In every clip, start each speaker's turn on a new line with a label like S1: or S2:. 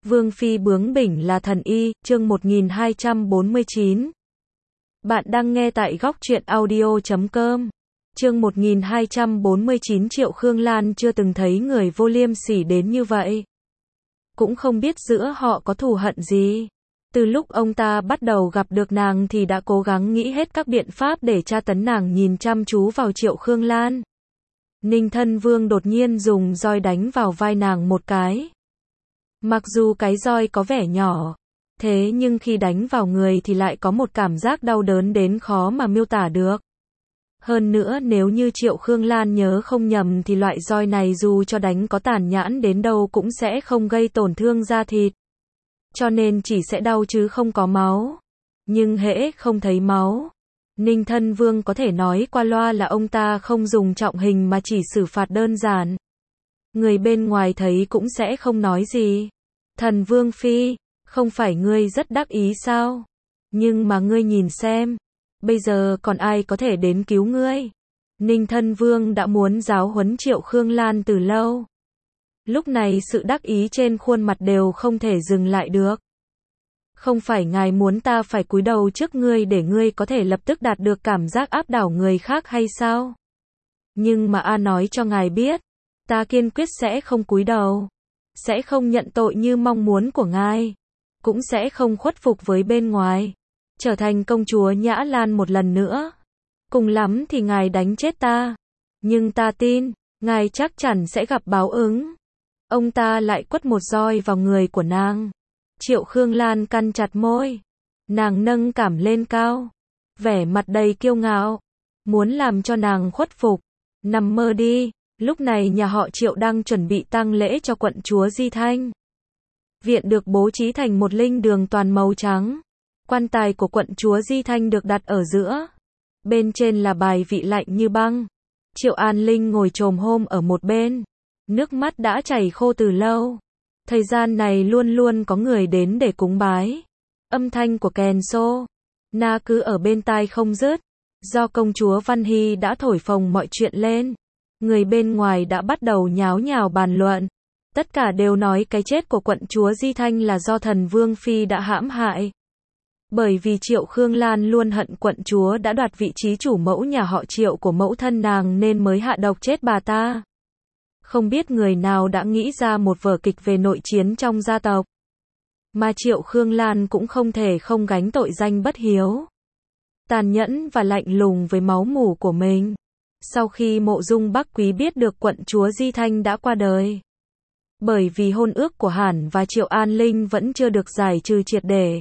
S1: Vương phi bướng bỉnh là thần y, chương 1249. Bạn đang nghe tại góc truyện audio.com. Chương 1249. Triệu Khương Lan chưa từng thấy người vô liêm sỉ đến như vậy. Cũng không biết giữa họ có thù hận gì. Từ lúc ông ta bắt đầu gặp được nàng thì đã cố gắng nghĩ hết các biện pháp để tra tấn nàng. Nhìn chăm chú vào Triệu Khương Lan, Ninh Thân Vương đột nhiên dùng roi đánh vào vai nàng một cái. Mặc dù cái roi có vẻ nhỏ, thế nhưng khi đánh vào người thì lại có một cảm giác đau đớn đến khó mà miêu tả được. Hơn nữa nếu như Triệu Khương Lan nhớ không nhầm thì loại roi này dù cho đánh có tàn nhẫn đến đâu cũng sẽ không gây tổn thương da thịt. Cho nên chỉ sẽ đau chứ không có máu. Nhưng hễ không thấy máu, Ninh Thân Vương có thể nói qua loa là ông ta không dùng trọng hình mà chỉ xử phạt đơn giản. Người bên ngoài thấy cũng sẽ không nói gì. Thần Vương phi, không phải ngươi rất đắc ý sao? Nhưng mà ngươi nhìn xem, bây giờ còn ai có thể đến cứu ngươi? Ninh Thân Vương đã muốn giáo huấn Triệu Khương Lan từ lâu. Lúc này sự đắc ý trên khuôn mặt đều không thể dừng lại được. Không phải ngài muốn ta phải cúi đầu trước ngươi để ngươi có thể lập tức đạt được cảm giác áp đảo người khác hay sao? Nhưng mà A nói cho ngài biết, ta kiên quyết sẽ không cúi đầu, sẽ không nhận tội như mong muốn của ngài, cũng sẽ không khuất phục với bên ngoài, trở thành công chúa Nhã Lan một lần nữa. Cùng lắm thì ngài đánh chết ta, nhưng ta tin, ngài chắc chắn sẽ gặp báo ứng. Ông ta lại quất một roi vào người của nàng. Triệu Khương Lan cắn chặt môi, nàng nâng cảm lên cao, vẻ mặt đầy kiêu ngạo, muốn làm cho nàng khuất phục. Nằm mơ đi. Lúc này nhà họ Triệu đang chuẩn bị tang lễ cho quận chúa Di Thanh. Viện được bố trí thành một linh đường toàn màu trắng. Quan tài của quận chúa Di Thanh được đặt ở giữa. Bên trên là bài vị lạnh như băng. Triệu An Linh ngồi chồm hôm ở một bên. Nước mắt đã chảy khô từ lâu. Thời gian này luôn luôn có người đến để cúng bái. Âm thanh của kèn xô, na cứ ở bên tai không dứt. Do công chúa Văn Hy đã thổi phồng mọi chuyện lên, người bên ngoài đã bắt đầu nháo nhào bàn luận. Tất cả đều nói cái chết của quận chúa Di Thanh là do thần Vương phi đã hãm hại. Bởi vì Triệu Khương Lan luôn hận quận chúa đã đoạt vị trí chủ mẫu nhà họ Triệu của mẫu thân nàng nên mới hạ độc chết bà ta. Không biết người nào đã nghĩ ra một vở kịch về nội chiến trong gia tộc. Mà Triệu Khương Lan cũng không thể không gánh tội danh bất hiếu, tàn nhẫn và lạnh lùng với máu mủ của mình. Sau khi Mộ Dung Bắc Quý biết được quận chúa Di Thanh đã qua đời, bởi vì hôn ước của Hàn và Triệu An Linh vẫn chưa được giải trừ triệt để,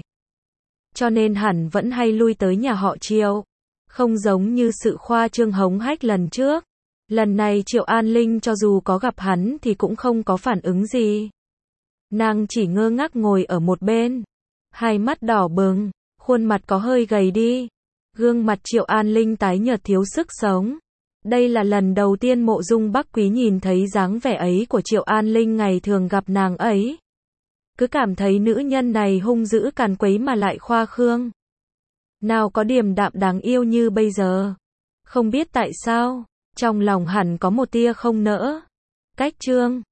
S1: cho nên Hàn vẫn hay lui tới nhà họ Triệu. Không giống như sự khoa trương hống hách lần trước, lần này Triệu An Linh cho dù có gặp hắn thì cũng không có phản ứng gì. Nàng chỉ ngơ ngác ngồi ở một bên, hai mắt đỏ bừng, khuôn mặt có hơi gầy đi. Gương mặt Triệu An Linh tái nhợt thiếu sức sống. Đây là lần đầu tiên Mộ Dung Bắc Quý nhìn thấy dáng vẻ ấy của Triệu An Linh ngày thường gặp nàng ấy. Cứ cảm thấy nữ nhân này hung dữ càn quấy mà lại khoa khương. Nào có điềm đạm đáng yêu như bây giờ. Không biết tại sao, trong lòng hẳn có một tia không nỡ. Cách chương